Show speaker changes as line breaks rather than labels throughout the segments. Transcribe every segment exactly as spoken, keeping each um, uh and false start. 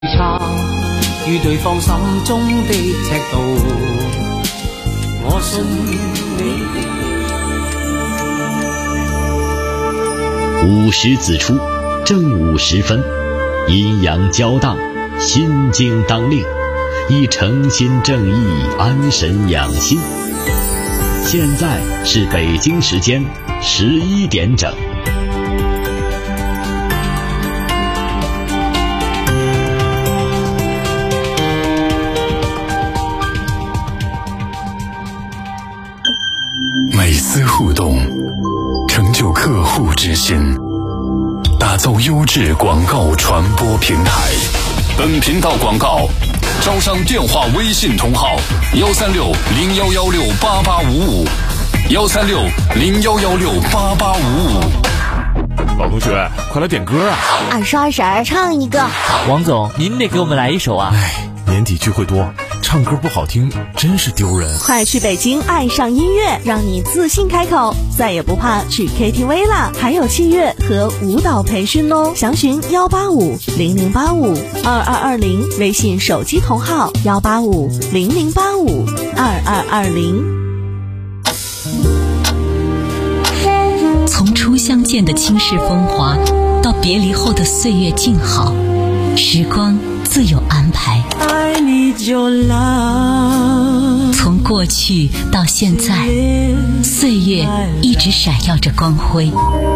差於對方心中的尺度，我信
你。午时子出，正午时分，阴阳交荡，心经当令，以诚心正意安神养心。现在是北京时间十一点整。
每丝互动，成就客户之心，打造优质广告传播平台。本频道广告招商电话微信同号：幺三六零幺幺六八八五五，幺三六零幺幺六八八五五。
老同学，快来点歌啊！
二十二婶唱一个。
王总，您得给我们来一首啊！
哎，年底聚会多，唱歌不好听真是丢人。
快去北京爱上音乐，让你自信开口，再也不怕去 K T V 啦！还有器乐和舞蹈培训哦，详询幺八五零零八五二二二零，微信手机同号幺八五零零八五二二二零。
从初相见的倾世风华，到别离后的岁月静好，时光自有安排。从过去到现在，岁月一直闪耀着光辉，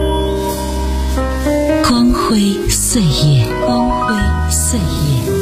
光辉岁月，光辉岁月。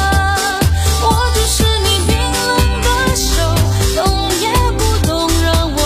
我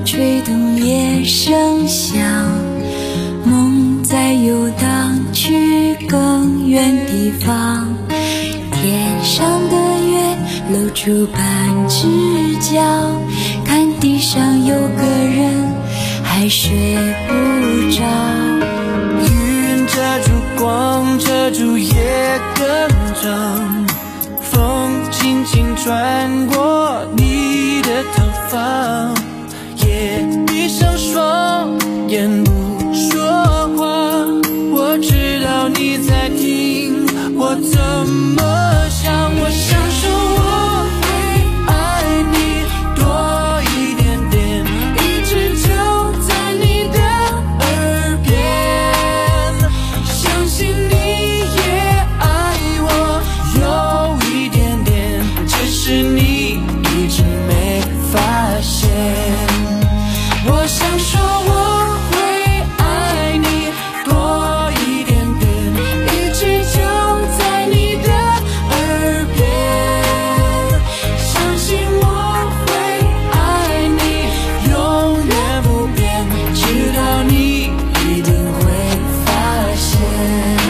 吹动夜声响，梦在游荡去更远地方。天上的月露出半只脚，看地上有个人还睡不着。
云遮住光，遮住夜更长，风轻轻穿过你的头发，夜闭上双眼不说话，我知道你在听我怎么想。我想说我会爱你多一点点，一直就在你的耳边，相信你也爱我有一点点，只是你一直没发现。我想说我会爱你多一点点，一直就在你的耳边，相信我会爱你永远不变，直到你一定会发现。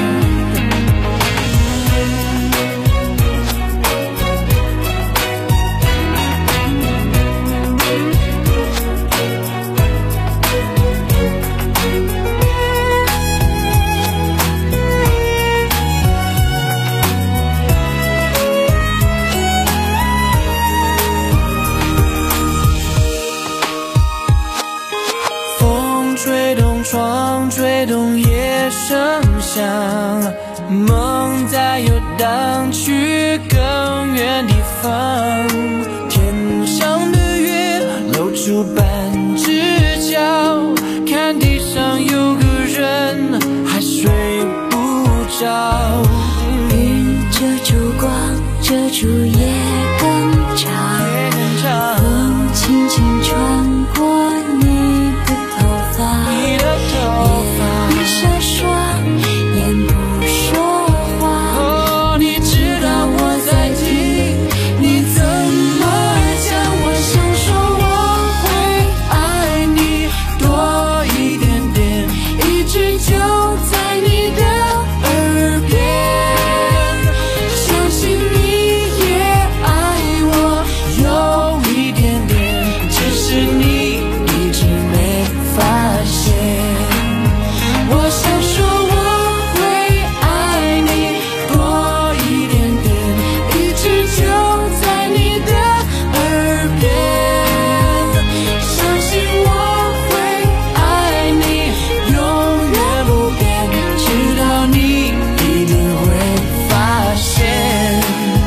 风吹动窗，吹动夜声响，梦在游荡去更远地方。天上的月露出半只脚，看地上有个人还睡不着。
云遮住光，遮住夜更长，风轻轻穿过你的头发，
你的头发
夜闭上双眼不说话，
哦，你知道我在听你怎么讲。我想说我会爱你多一点点，一直就在你的耳边，相信你也爱我有一点点，只是你一直没发现。我想说我会爱你多一点点，一直就在你的耳边，相信我会爱你永远不变，直到你一定会发现。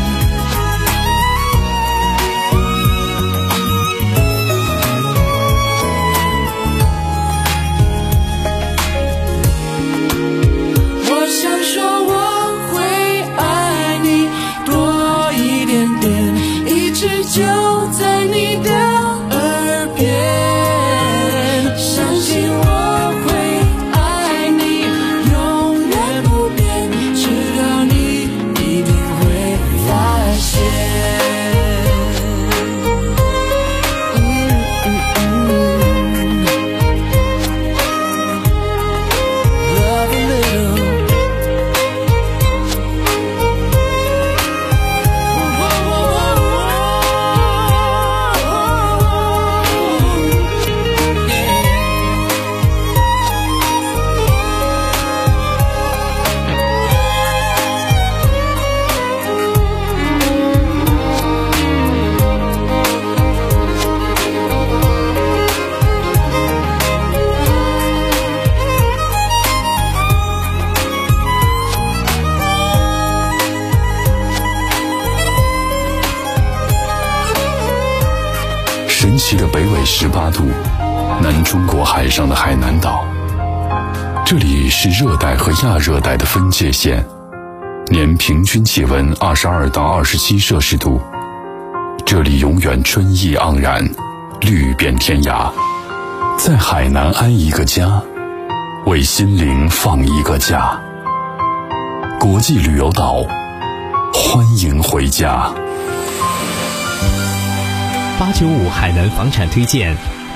我想说我会爱你多一点点，一直就在你的耳边，相信我会爱你永远不变，直到你一定会发现。嗯嗯嗯 Love a little。
神奇的北纬十八度，南中国海上的海南岛，这里是热带和亚热带的分界线，年平均气温二十二到二十七摄氏度。这里永远春意盎然，绿遍天涯。在海南安一个家，为心灵放一个假。国际旅游岛，欢迎回家。
八九五海南房产推荐，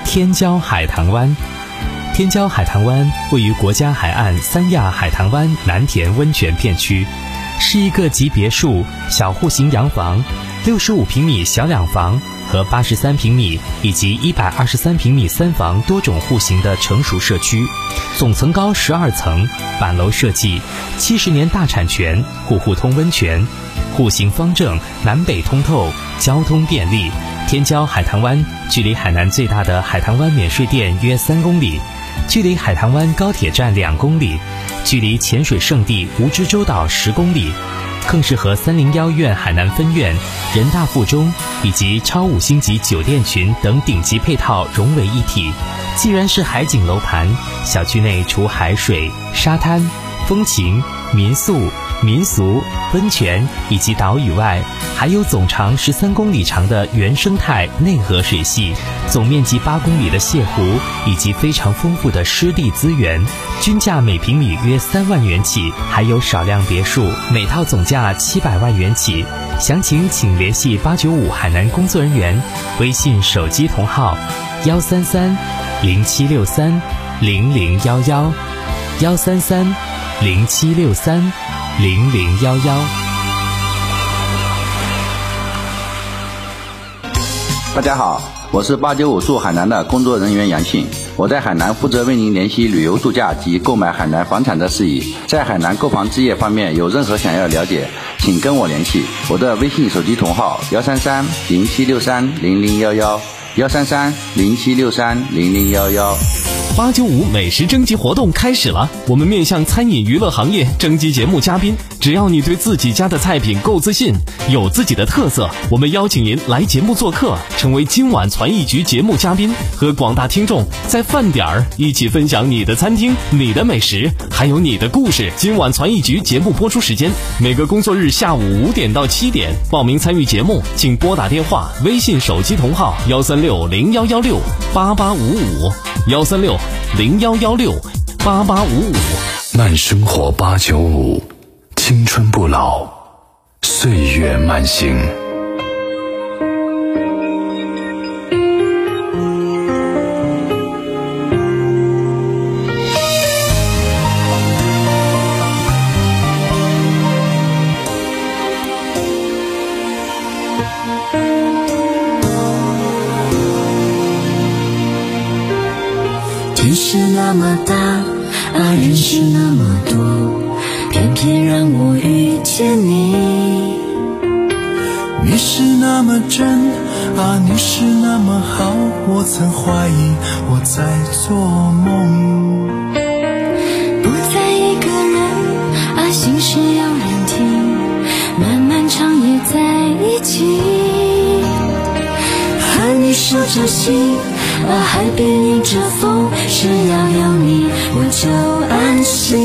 天骄海棠湾。天骄海棠湾位于国家海岸三亚海棠湾南田温泉片区，是一个集别墅、小户型洋房、六十五平米小两房和八十三平米以及一百二十三平米三房多种户型的成熟社区，总层高十二层，板楼设计，七十年大产权，户户通温泉，户型方正，南北通透，交通便利。天骄海棠湾距离海南最大的海棠湾免税店约三公里，距离海棠湾高铁站两公里，距离潜水圣地蜈支洲岛十公里，更是和三零幺院海南分院、人大附中以及超五星级酒店群等顶级配套融为一体。既然是海景楼盘，小区内除海水、沙滩、风情、民宿、民俗、温泉以及岛屿外，还有总长十三公里长的原生态内河水系，总面积八公里的泻湖，以及非常丰富的湿地资源，均价每平米约三万元起，还有少量别墅，每套总价七百万元起。详情请联系八九五海南工作人员，微信手机同号幺三三零七六三零零幺幺幺三三零七六三零零幺幺。
大家好，我是八九五驻海南的工作人员杨庆，我在海南负责为您联系旅游度假及购买海南房产的事宜。在海南购房置业方面有任何想要了解，请跟我联系，我的微信手机同号幺三三零七六三零零幺幺幺三三零七六三零零幺幺。
八九五美食征集活动开始了，我们面向餐饮娱乐行业征集节目嘉宾，只要你对自己家的菜品够自信，有自己的特色，我们邀请您来节目做客，成为今晚传艺局节目嘉宾，和广大听众在饭点儿一起分享你的餐厅、你的美食，还有你的故事。今晚传艺局节目播出时间每个工作日下午五点到七点，报名参与节目请拨打电话、微信手机同号幺三六零幺幺六八八五五幺三六零幺幺六八八五五。
慢生活八九五，青春不老，岁月慢行。
天是那么大，啊，人是那么多，偏偏让我遇见你。
你是那么真，啊，你是那么好，我曾怀疑我在做梦。
不再一个人，啊，心事有人听，漫漫长夜在一起。和你守着心，啊，海边迎着风，只要有你我就安心。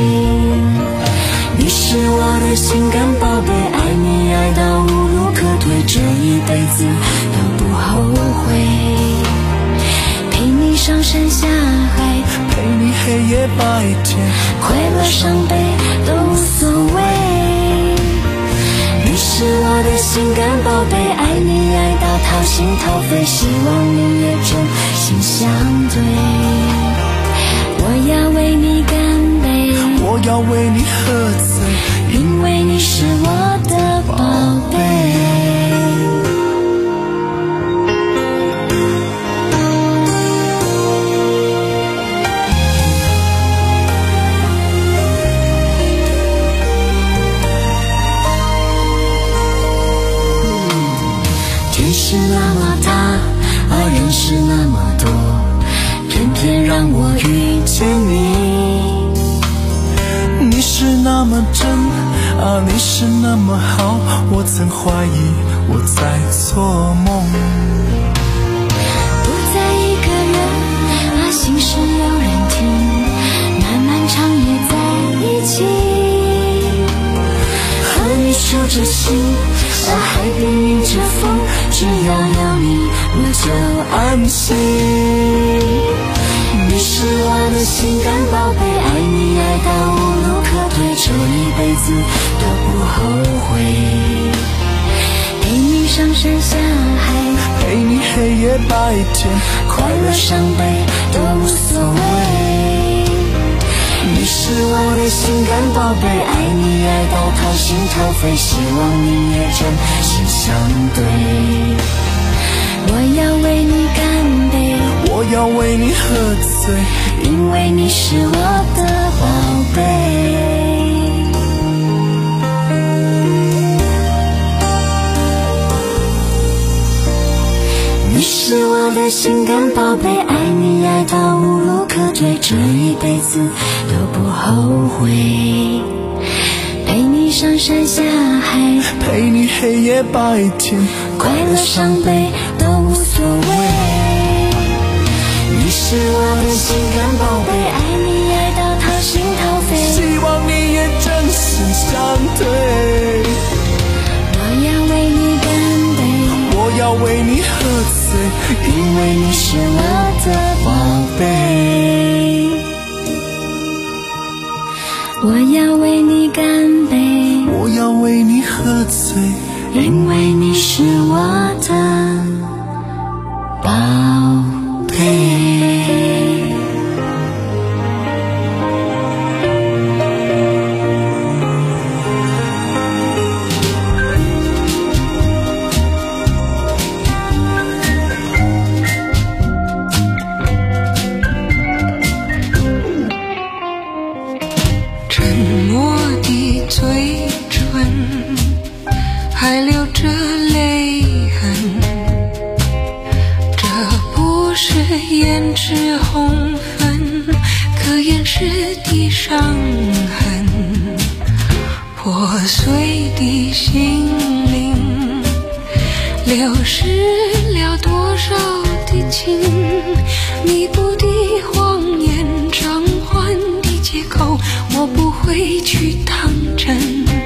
你是我的心肝宝贝，爱你爱到无路可退，这一辈子都不后悔。陪你上山下海，
陪你黑夜白天，
快乐伤悲都无所谓。你是我的心肝宝贝，爱你爱到掏心掏肺，希望你也真心相对。我要为你干杯，
我要为你喝醉，
因为你是我的宝贝。天是那么大，啊，人是那么多，偏偏让我遇见你。
你是那么真，啊，你是那么好，我曾怀疑我在做梦。
不再一个人，啊，心事有人听，漫漫长夜在一起。和你守着心，啊，海边迎着风，只要有你我就安心。你是我的心肝宝贝，爱你爱到无路可退，这一辈子都不后悔。陪你上山下海，
陪你黑夜白天，快乐伤悲都无所谓。你是我的心肝宝贝，爱你爱到掏心掏肺，希望你也真心相对。
我要为你干杯，
我要为你喝醉，
因为你是我的宝贝。你是我的心肝宝贝，爱你爱到无路可退，这一辈子都不后悔。陪你上山下海，
陪你黑夜白天，
快乐伤悲都无所谓。
你是我的心肝宝贝，
爱你爱到掏心掏肺，
希望你也真心相对。
我要为你干杯，
我要为你喝醉，因为你是我的宝贝。
我要为你干杯，
我要为你喝醉，
因为你是我的宝贝。
还留着泪痕，这不是胭脂红粉，可掩饰的伤痕。破碎的心灵，流失了多少的情，弥补的谎言，偿还的借口，我不会去当真。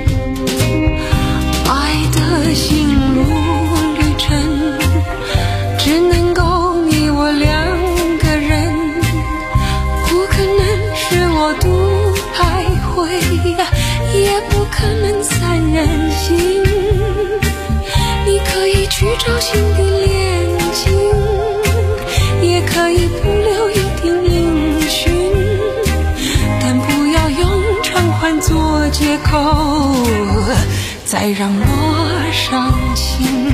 心路旅程，只能够你我两个人，不可能是我独徘徊，也不可能三人行。你可以去找新的恋情，也可以不留一定音讯，但不要用偿还做借口，再让我伤心。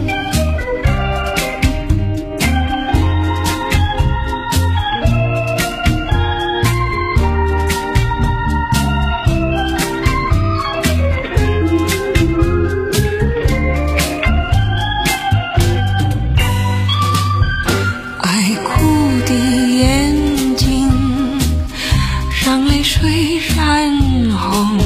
爱哭的眼睛，让泪水染红，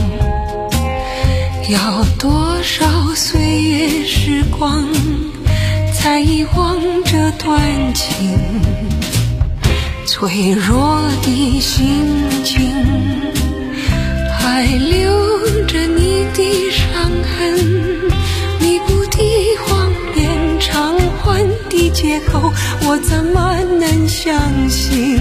要多少岁月时光才遗忘这段情，脆弱的心情还留着你的伤痕，弥补的谎言，偿还的借口，我怎么能相信？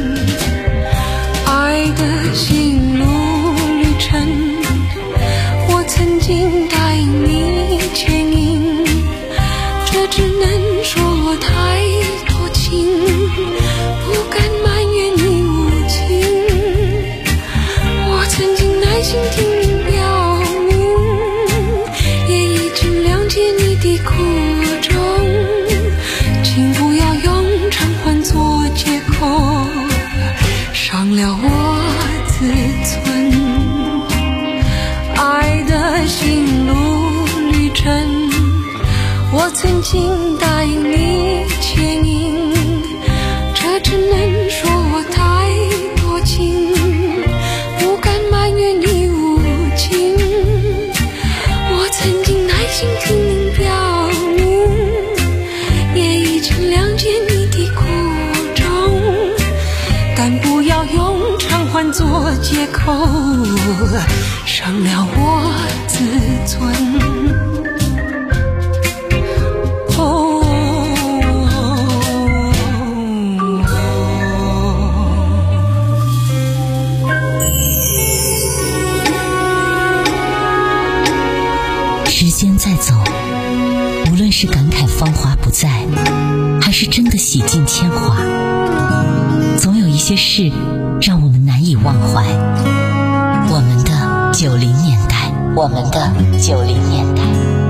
爱的心路旅程，我曾经答应你牵引，这只能说我太多情，不敢埋怨你无情。我曾经耐心听你表明，也已经谅解你的苦衷，请不要用偿还做借口，伤了我自尊。爱的心路旅程，我曾经答应你牵引，这只能说我太多情，不敢埋怨你无情。我曾经耐心听你表明，也已经谅解你的苦衷，但不要用偿还做借口，伤了我自尊。
时间在走，无论是感慨芳华不再，还洗尽铅华。总有一些事让我们难以忘怀。我们的九零年代，我们的九零年代。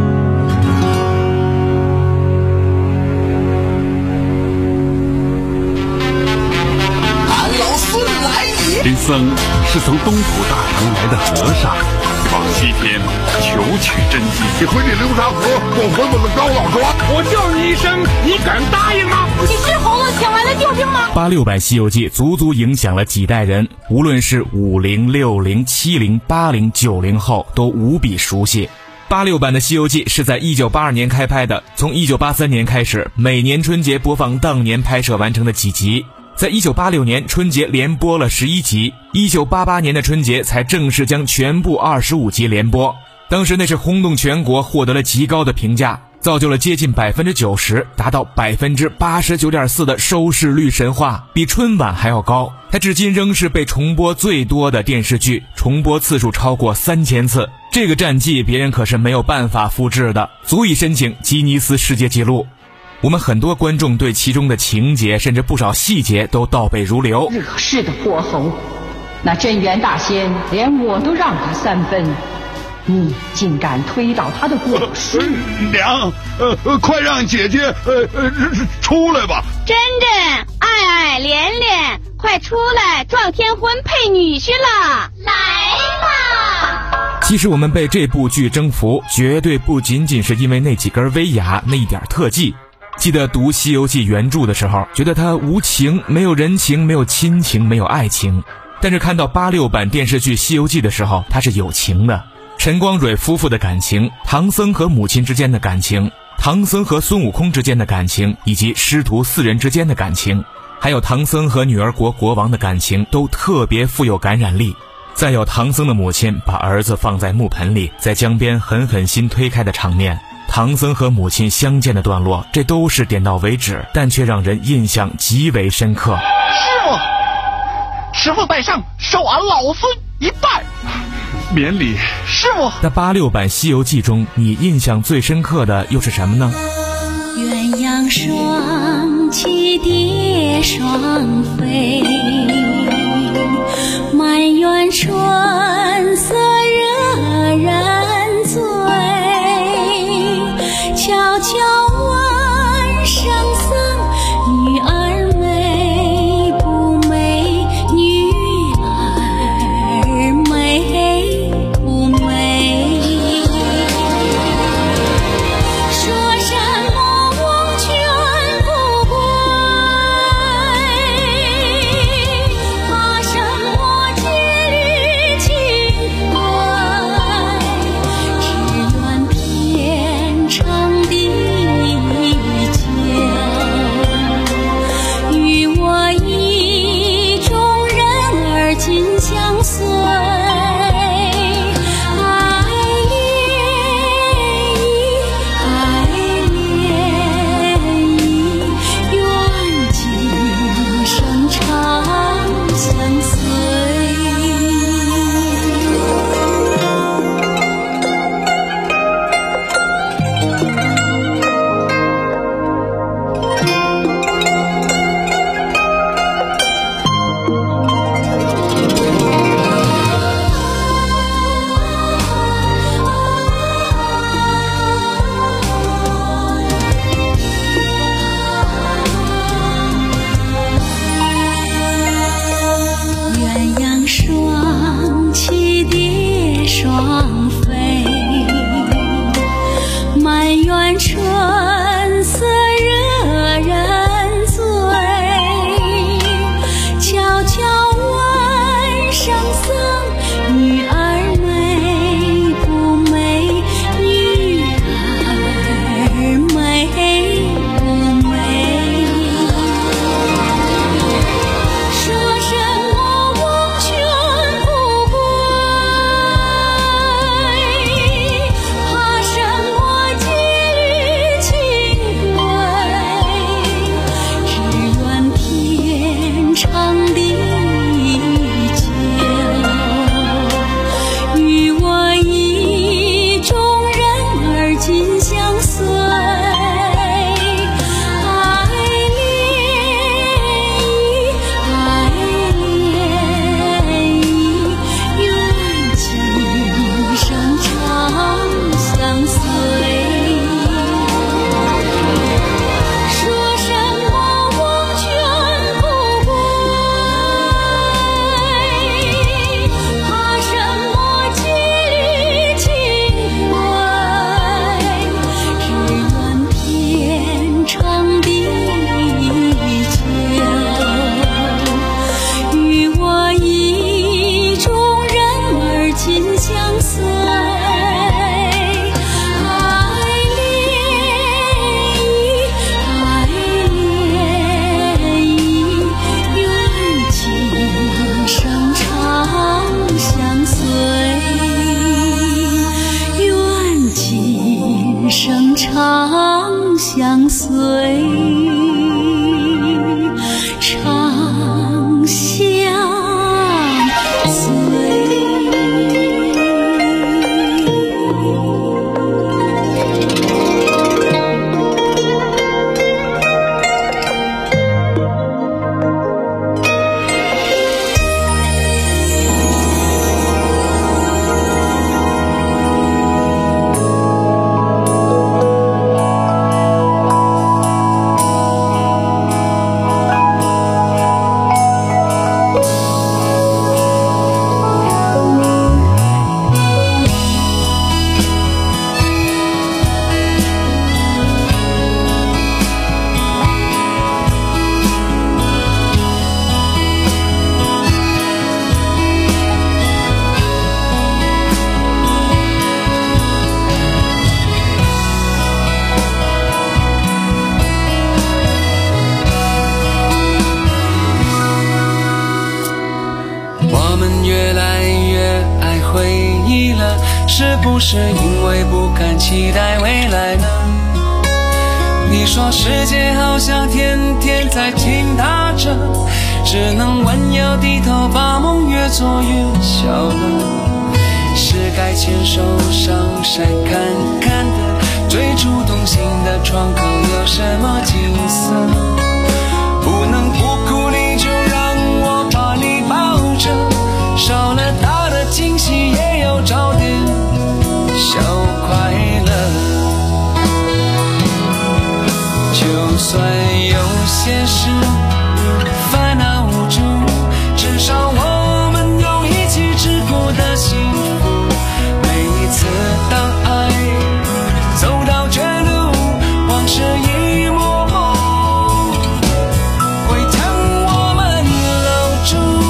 俺老孙来也！
贫僧是从东土大唐来的和尚，往西天求取真经。
你回你流沙河，我回我的高老庄。
我叫你一声，你敢答应吗？
你是猴子请来的救兵吗？
八六版《西游记》足足影响了几代人，无论是五零、六零、七零、八零、九零后都无比熟悉。八六版的《西游记》是在一九八二年开拍的，从一九八三年开始，每年春节播放当年拍摄完成的几集。在一九八六年春节连播了十一集，一九八八年的春节才正式将全部二十五集连播。当时那是轰动全国，获得了极高的评价，造就了接近百分之九十，达到百分之八十九点四的收视率神话，比春晚还要高。它至今仍是被重播最多的电视剧，重播次数超过三千次。这个战绩别人可是没有办法复制的，足以申请吉尼斯世界纪录。我们很多观众对其中的情节甚至不少细节都倒背如流。
惹事的泼猴，那镇元大仙连我都让他三分，你竟敢推倒他的果树！
呃、娘，呃呃，快让姐姐呃呃出来吧！
珍珍、爱爱、连连，快出来，撞天婚配女婿了！来啦！
其实我们被这部剧征服，绝对不仅仅是因为那几根威亚，那一点特技。记得读《西游记》原著的时候，觉得它无情，没有人情，没有亲情，没有爱情。但是看到八六版电视剧《西游记》的时候，它是有情的。陈光蕊夫妇的感情，唐僧和母亲之间的感情，唐僧和孙悟空之间的感情，以及师徒四人之间的感情，还有唐僧和女儿国国王的感情，都特别富有感染力。再有唐僧的母亲把儿子放在木盆里，在江边狠狠心推开的场面，唐僧和母亲相见的段落，这都是点到为止，但却让人印象极为深刻。
师傅，师傅在上，受俺老孙一拜。
免礼。
师傅，
在八六版《西游记》中，你印象最深刻的又是什么呢？
鸳鸯双栖蝶双飞，满园春色惹人醉，悄悄问圣僧，女儿美不美？女儿美不美？说什么忘却不归， 随，长相随。
是不是因为不敢期待未来呢？你说世界好像天天在倾塌着，只能弯腰低头，把梦越做越小了。是该牵手上山看看的，最初动心的窗口有什么景色？不能不哭，你就让我把你抱着，少了大的惊喜也有找点小快乐。就算有些事烦恼无助，至少我们有一起吃苦的幸福。每一次当爱走到绝路，往事一幕幕会将我们留住。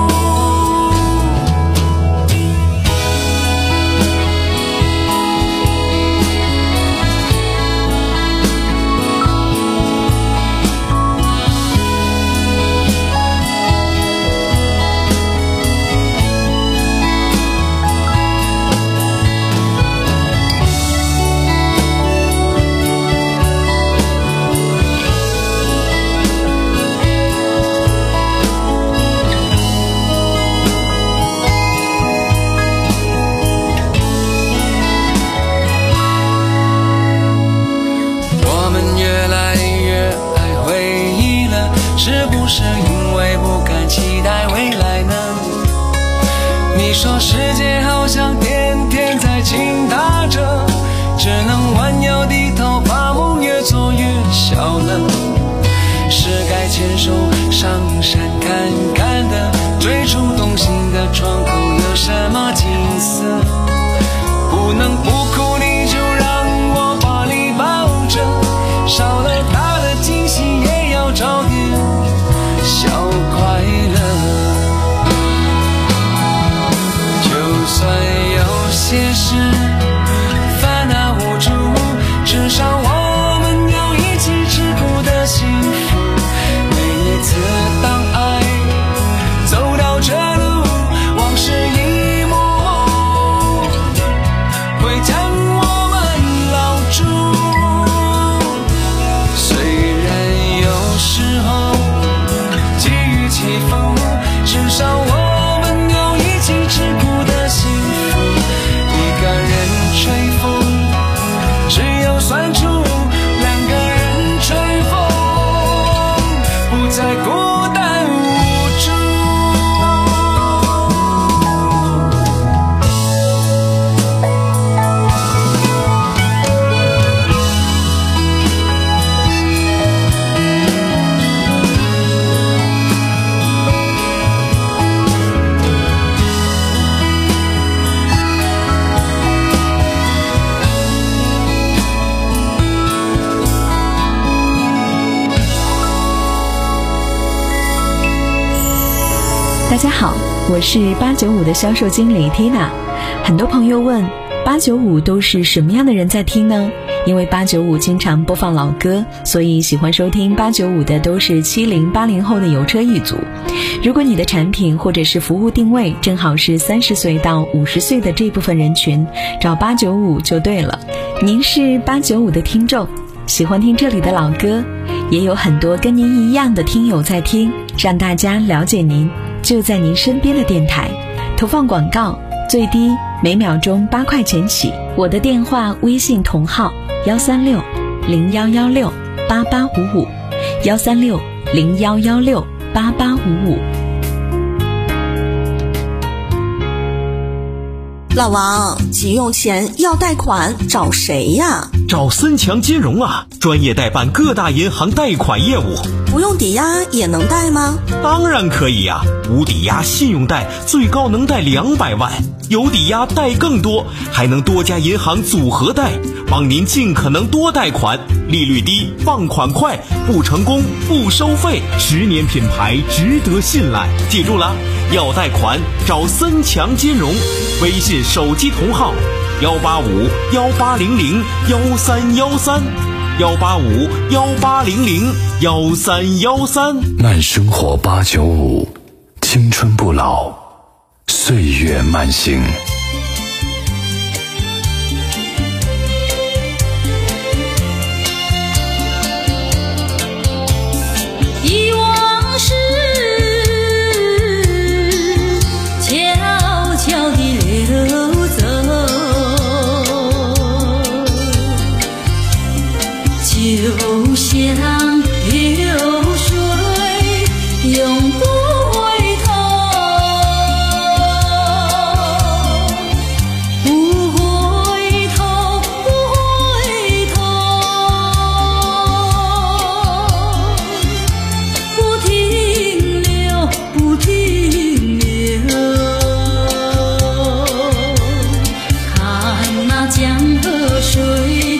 是因为不敢期待未来呢？你说世界好像天天在倾塌着，只能弯腰低头，把梦越做越小了。是该牵手上山看看的，最初动心的窗口有什么景色？不能不哭，你就让我把你抱着，少了大的惊喜也要找点小快乐。就算有些事烦恼无助，至少我们有一起吃苦的幸福。每一次当爱走到这路，往事一幕幕会将我们牢住。虽然有时候起伏，至少我们有一起吃苦的幸福。一个人吹风，只有酸楚；两个人吹风，不再孤单无助。
大家好，我是八九五的销售经理 Tina。 很多朋友问八九五都是什么样的人在听呢？因为八九五经常播放老歌，所以喜欢收听八九五的都是七零八零后的油车一族。如果你的产品或者是服务定位正好是三十岁到五十岁的这部分人群，找八九五就对了。您是八九五的听众， 喜欢听这里的老歌，也有很多跟您一样的听友在听，让大家了解您，就在您身边的电台。投放广告最低每秒钟八块钱起，我的电话微信同号幺三六零幺幺六八八五五，幺三六零幺幺六八八五五。
老王，急用钱要贷款找谁呀？
找森强金融啊，专业代办各大银行贷款业务。
不用抵押也能贷吗？
当然可以呀、啊，无抵押信用贷最高能贷两百万，有抵押贷更多，还能多家银行组合贷，帮您尽可能多贷款，利率低，放款快，不成功不收费，十年品牌，值得信赖。记住了，要贷款找森强金融，微信手机同号幺八五幺八零零幺三幺三，幺八五幺八零零幺三幺三。
慢生活八九五，青春不老，岁月慢行。
遗忘是悄悄地流走，就像流水永不回头，不回头，不回头，不停留，不停留。看那江河水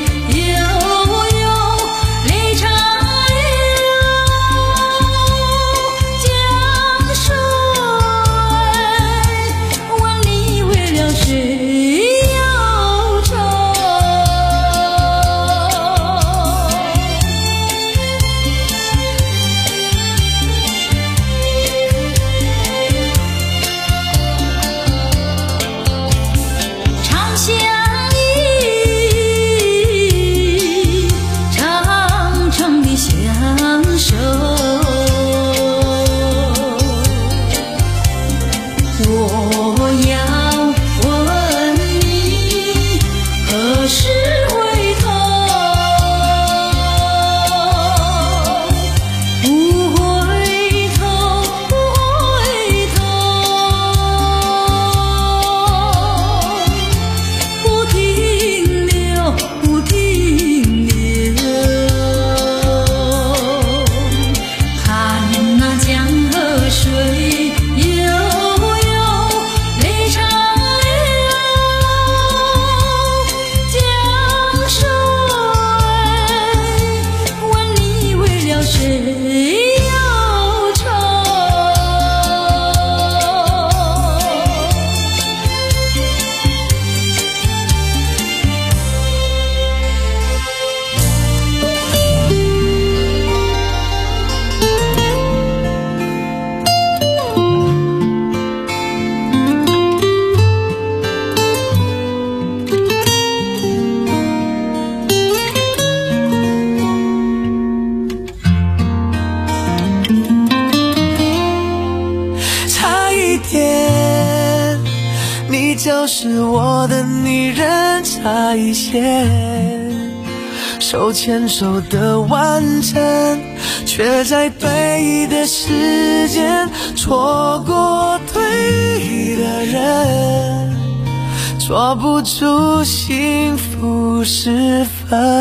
就是我的女人，差一些手牵手的完成，却在对的时间错过对的人，捉不住幸福时分。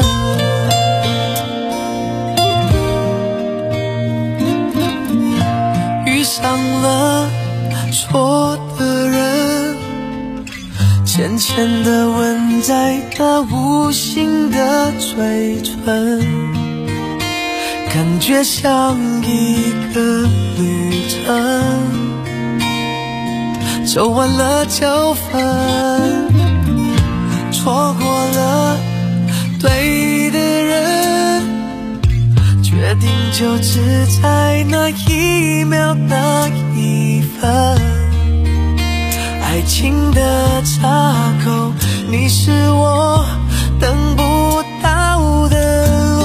遇上了错的人，浅浅的吻在那无形的嘴唇，感觉像一个旅程，走完了就分，错过了对的人，决定就只在那一秒那一分，爱情的岔口，你是我等不到的路。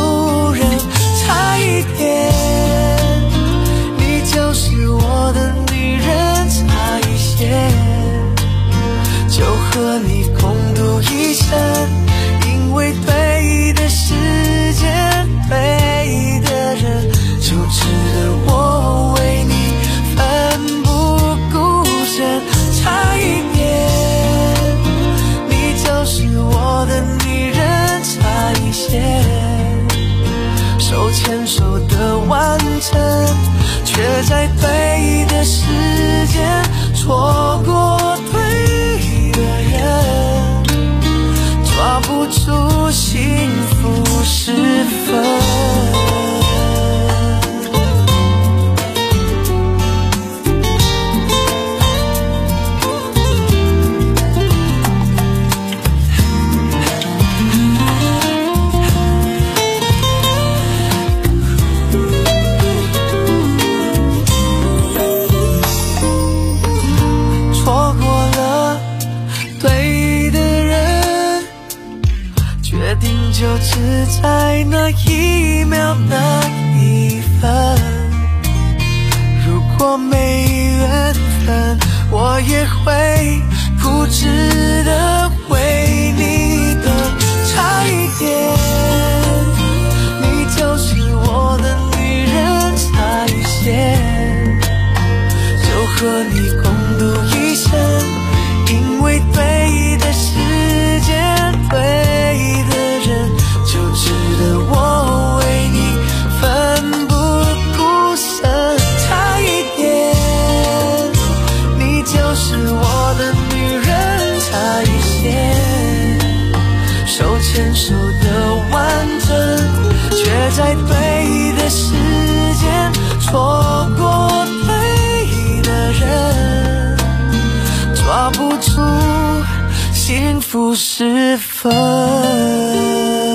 就只在那一秒那一分。如果没缘分，我也会固执的为你等。差一点，你就是我的女人，差一些就和你共度一生。因为对的时间，对的人，就值得我为你奋不顾身。差一点，你就是我的女人，差一些手牵手的完整，却在对的时间错过对的人，抓不住幸福时分。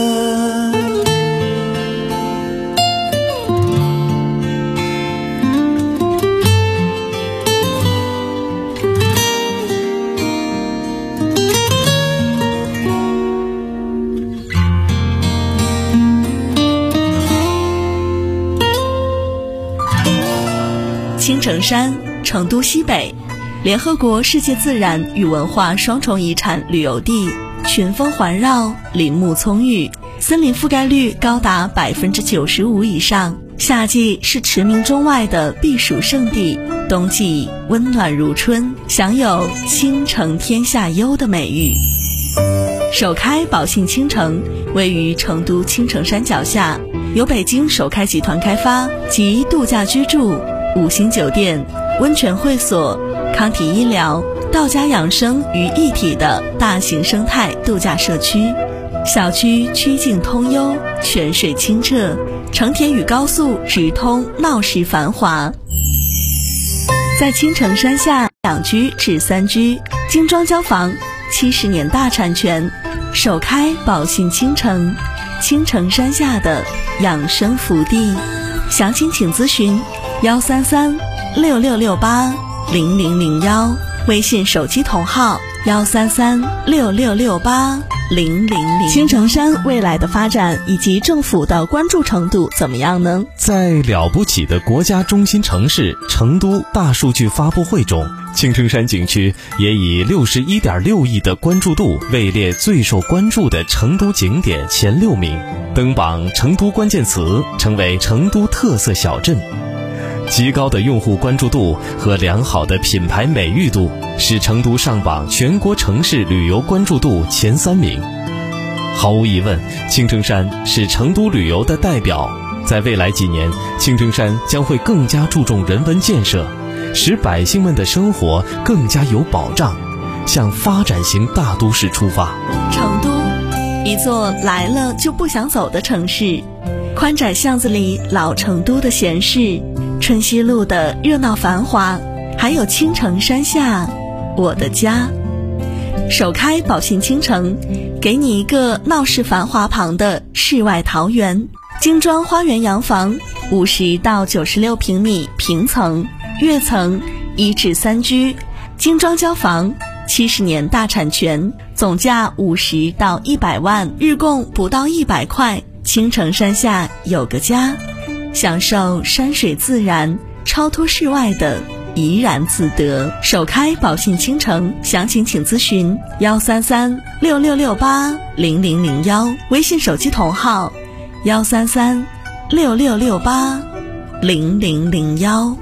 青城山，成都西北，联合国世界自然与文化双重遗产旅游地，群峰环绕，林木葱郁，森林覆盖率高达百分之九十五以上。夏季是驰名中外的避暑胜地，冬季温暖如春，享有倾城天下优的美誉。首开宝信青城位于成都青城山脚下，由北京首开集团开发，集度假居住、五星酒店、温泉会所、康体医疗、道家养生于一体的大型生态度假社区。小区曲径通幽，泉水清澈，城铁与高速直通，闹市繁华。在青城山下两居至三居，精装交房，七十年大产权，首开宝信青城，青城山下的养生福地。详情请咨询幺三三六六六八零零零幺，微信手机同号幺三三六六六八零零零。青城山未来的发展以及政府的关注程度怎么样呢？
在了不起的国家中心城市成都大数据发布会中，青城山景区也以六十一点六亿的关注度位列最受关注的成都景点前六名，登榜成都关键词，成为成都特色小镇。极高的用户关注度和良好的品牌美誉度，使成都上榜全国城市旅游关注度前三名。毫无疑问，青城山是成都旅游的代表。在未来几年，青城山将会更加注重人文建设，使百姓们的生活更加有保障，向发展型大都市出发。
成都，一座来了就不想走的城市，宽窄巷子里老成都的闲适，春熙路的热闹繁华，还有青城山下我的家。首开宝信青城，给你一个闹市繁华旁的世外桃源。精装花园洋房，五十到九十六平米平层、跃层，一至三居，精装交房，七十年大产权，总价五十到一百万，日供不到一百块。青城山下有个家，享受山水自然，超脱世外的怡然自得。首开宝信青城，详情请咨询幺三三六六六八零零零幺，微信手机同号幺三三六六六八零零零幺。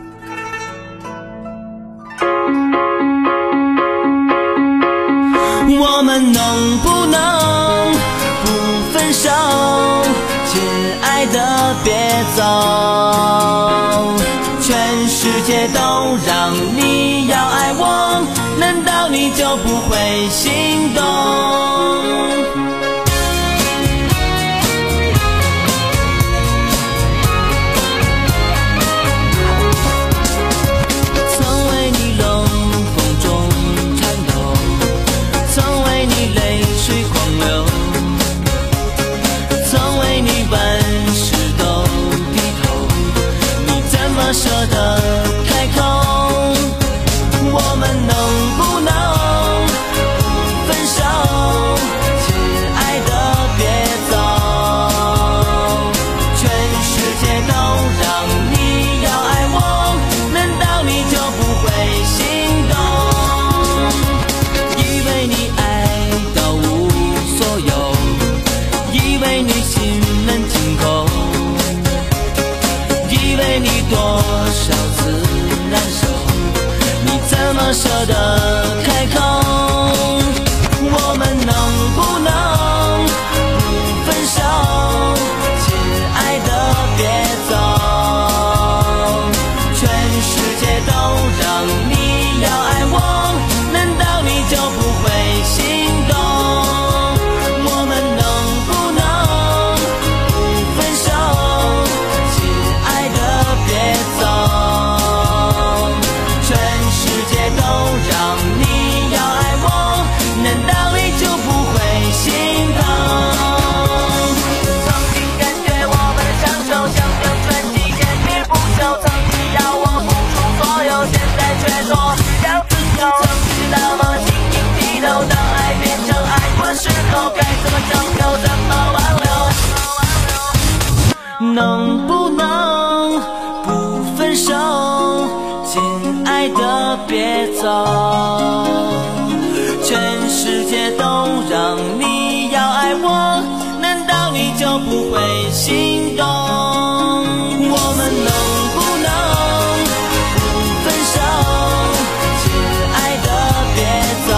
我们能不能不分手？亲爱的，别走，全世界都让你要爱我，难道你就不会心动？舍得开口，我们能不能不舍得开口，我们能不能不分手？亲爱的别走，全世界都让你要爱我，难道你就不会心动？我们能不能不分手？亲爱的别走，全世界都让你要爱我，难道你就不会心疼？曾经感觉我们的相守像流传期间密不休，曾经要我付出所有，现在却说要自由。曾知道吗？轻轻低头，当爱变成爱过时候，该怎么拯救，怎么挽留？能不能不分手？亲爱的别走，全世界都让你要爱我，难道你就不会心动？我们能不能不分手？亲爱的别走，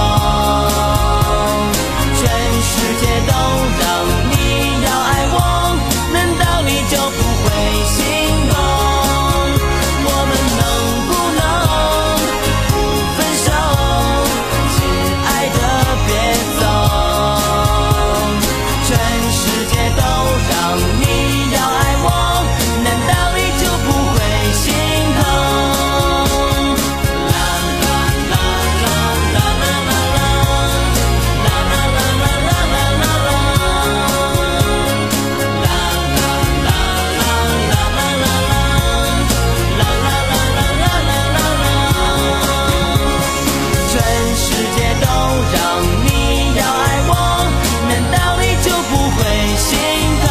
全世界都让你要爱我，难道你就不会心动？我们能不能不分手？亲爱的别走，全世界都让你要爱我，难道你就不会心疼？啦啦啦啦啦啦啦啦，啦啦啦啦啦啦啦啦，啦啦啦啦啦啦啦啦，啦啦啦啦啦啦啦，全世界都让你要爱我，难道你就不会心疼？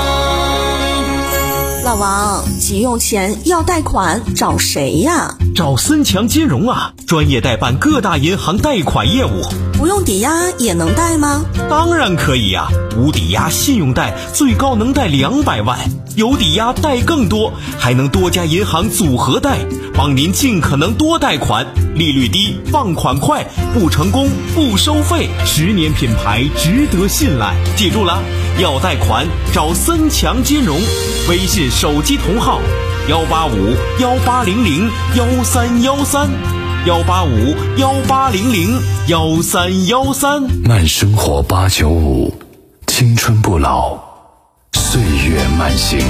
老王，急用钱要贷款找谁呀？
找森强金融啊，专业代办各大银行贷款业务。
不用抵押也能贷吗？
当然可以呀、啊，无抵押信用贷最高能贷两百万，有抵押贷更多，还能多家银行组合贷，帮您尽可能多贷款，利率低，放款快，不成功不收费，
十年品牌，值得信赖。
记住了，要贷款找森强金融，微信手机同号幺八五幺八零零幺三幺三，幺八五幺八零零幺三幺三。
慢生活八九五，青春不老，岁月慢行。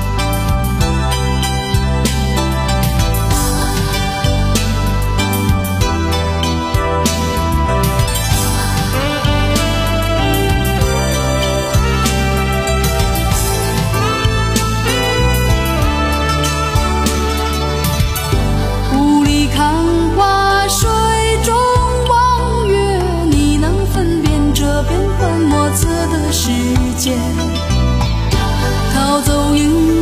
雾里看花，水中望月，你能分辨这变幻莫测的世界？逃走因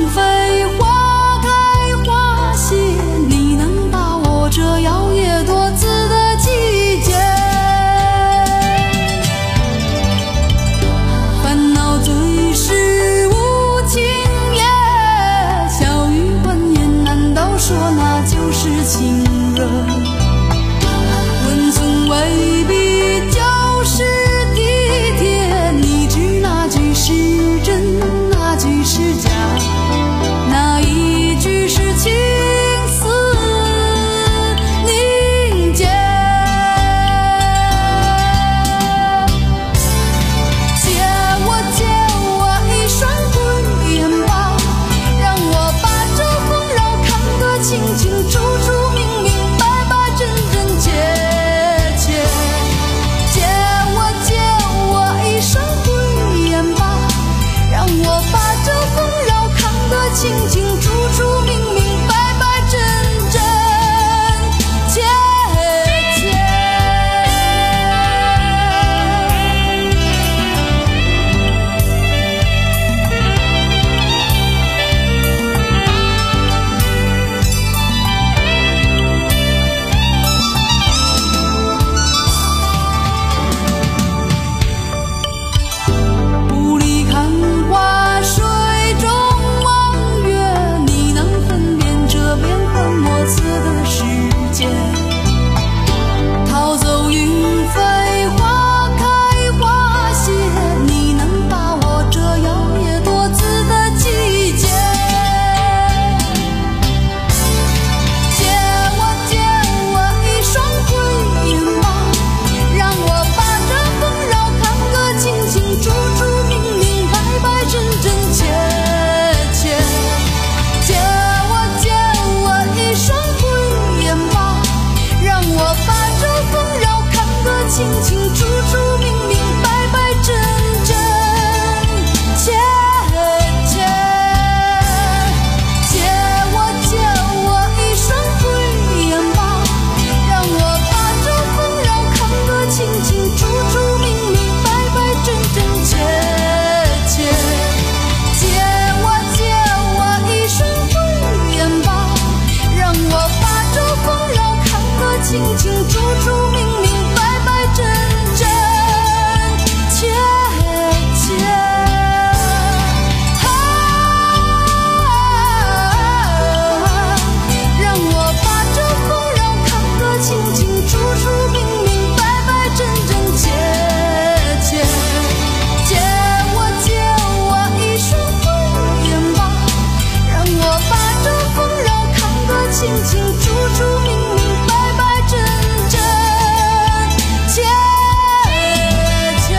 清清楚楚明明白白真真切切，借我借我一双慧眼吧，让我把这纷扰看个清清楚楚明明白白真真切切，借我借我一双慧眼吧，让我把这纷扰看个清清楚楚明明白白真真切切，让我把这纷扰看个清清楚楚明明白白真真切切，借我借我一双慧眼吧，让我把这纷扰看个清清楚楚明明白白真真切切。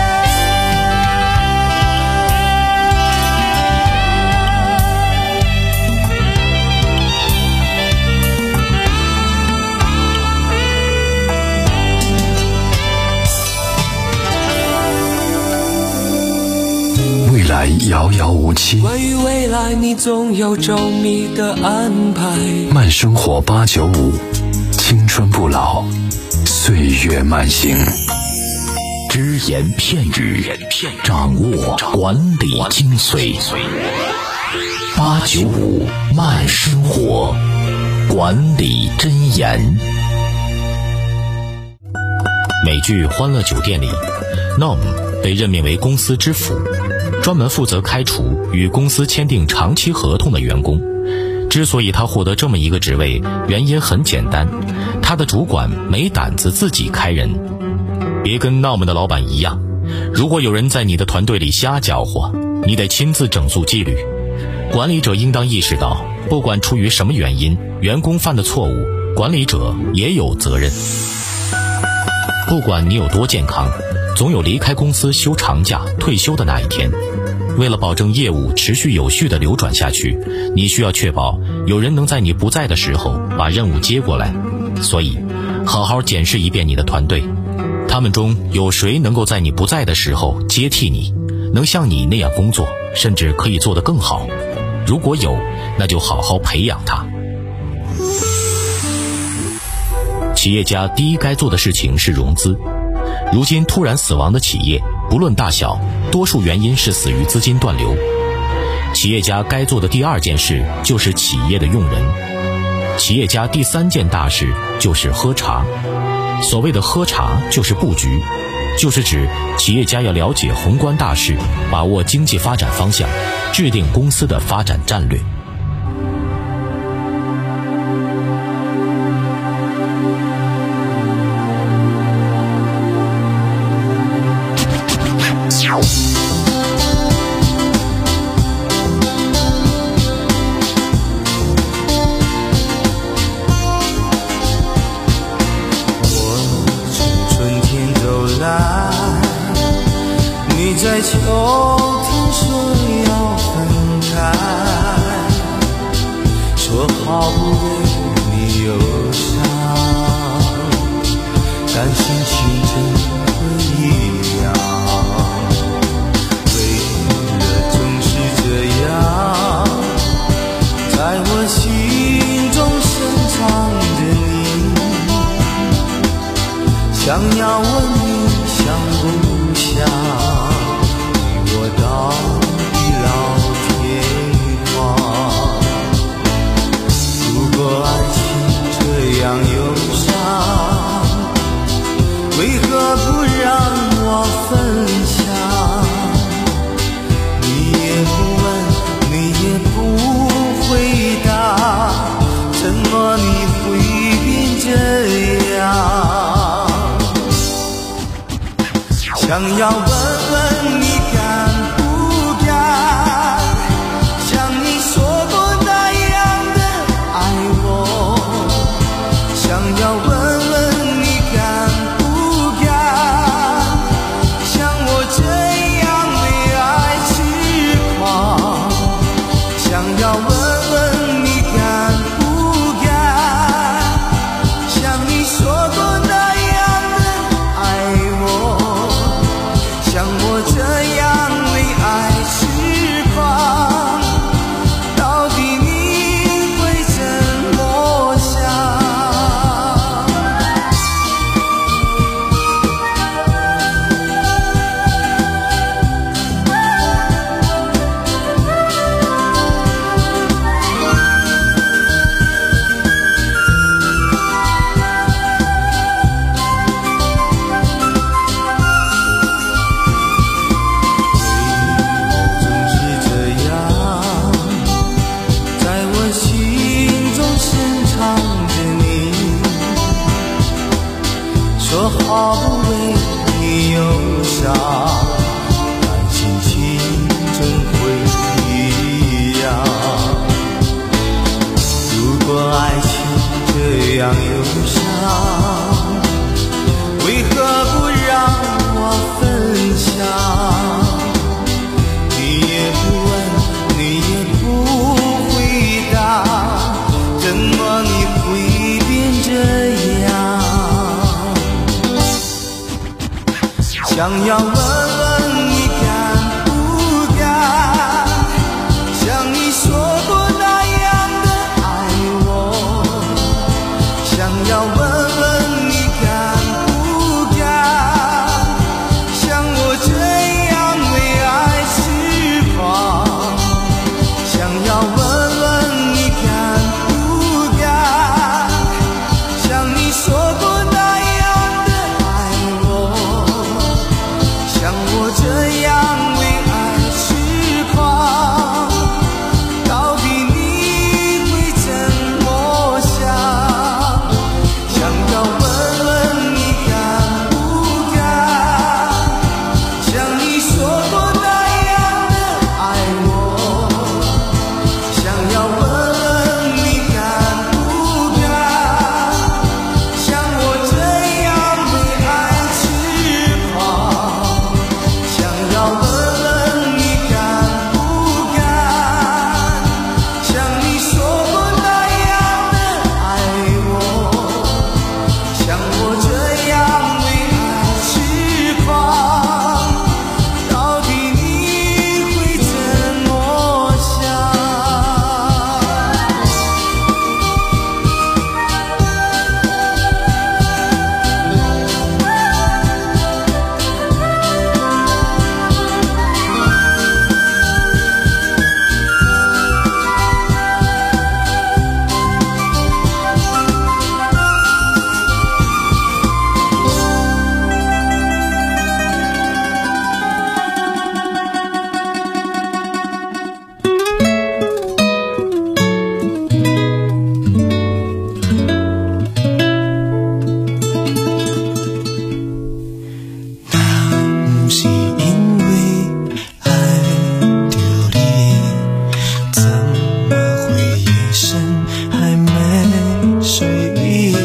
未来遥遥无期，
关于未来你总有周密的安排。
慢生活八九五，青春不老，岁月慢行。
只言片语，掌握管理精髓。八九五慢生活，管理箴言。美剧《欢乐酒店》里 Norm 被任命为公司之父，专门负责开除与公司签订长期合同的员工。之所以他获得这么一个职位，原因很简单，他的主管没胆子自己开人。别跟 Norm 的老板一样，如果有人在你的团队里瞎搅和，你得亲自整肃纪律。管理者应当意识到，不管出于什么原因，员工犯的错误，管理者也有责任。不管你有多健康，总有离开公司休长假、退休的那一天。为了保证业务持续有序地流转下去，你需要确保有人能在你不在的时候把任务接过来。所以，好好检视一遍你的团队，他们中有谁能够在你不在的时候接替你，能像你那样工作，甚至可以做得更好。如果有，那就好好培养他。企业家第一该做的事情是融资。如今突然死亡的企业，不论大小，多数原因是死于资金断流。企业家该做的第二件事就是企业的用人。企业家第三件大事就是喝茶。所谓的喝茶就是布局，就是指企业家要了解宏观大势，把握经济发展方向，制定公司的发展战略。
在秋天说要分开，说好不为你忧伤，但心情真的一样。为了总是这样，在我心中深藏着你，想要问你想不想我到地老天荒。如果爱情这样忧伤，为何不让我分享？你也不问，你也不回答，怎么你会变这样？想要问问你敢不敢像你说过那样的爱我，想要问问你敢不敢像我这样为爱痴狂，想要问问你敢不敢像你说过那样的爱我。 说好不为你忧伤，感情情真会一样。如果爱情这样忧伤，为何不让我分享？你也不问，你也不回答，怎么你会变这样？想要问问你敢不敢，像你说过那样的爱我。想要问问你敢不敢，像我这样为爱痴狂。想要问问你敢不敢，像你说过那样的爱我。像我这样为爱痴狂，到底你会怎么想？想要问问你敢不敢，像你说过那样的爱我。想要问问你敢不敢，像我这样为爱痴狂。想要问问你敢不敢，像你说过那样的爱我。像我这样为爱痴狂，到底你会怎么想？不是因为爱丢你，怎么会夜深还没睡意？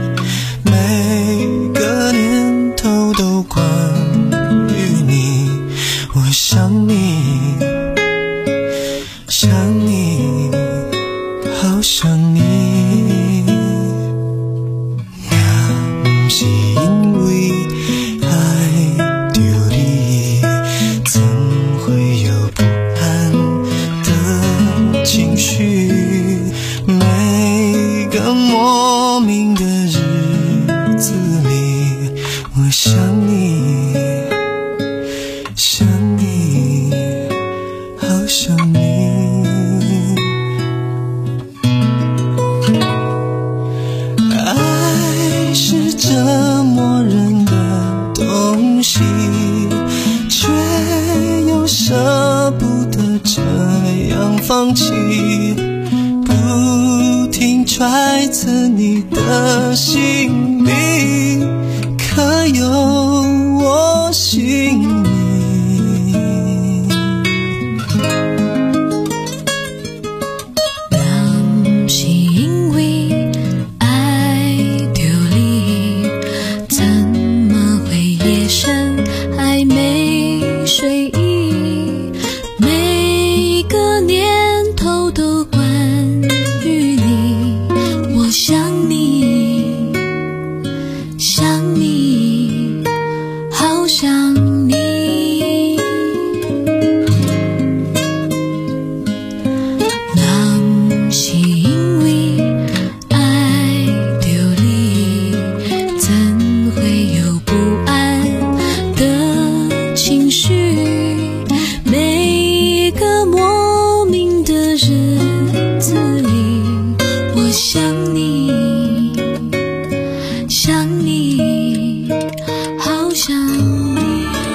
每个念头都关于你，我想你，想你，好想你。不是因为爱丢你，怎会有不安的情绪？每个莫名的日子里，我想你，想你，好想你。爱是折磨人的东西，却又舍不得这样放弃，不停揣测你的心里，可有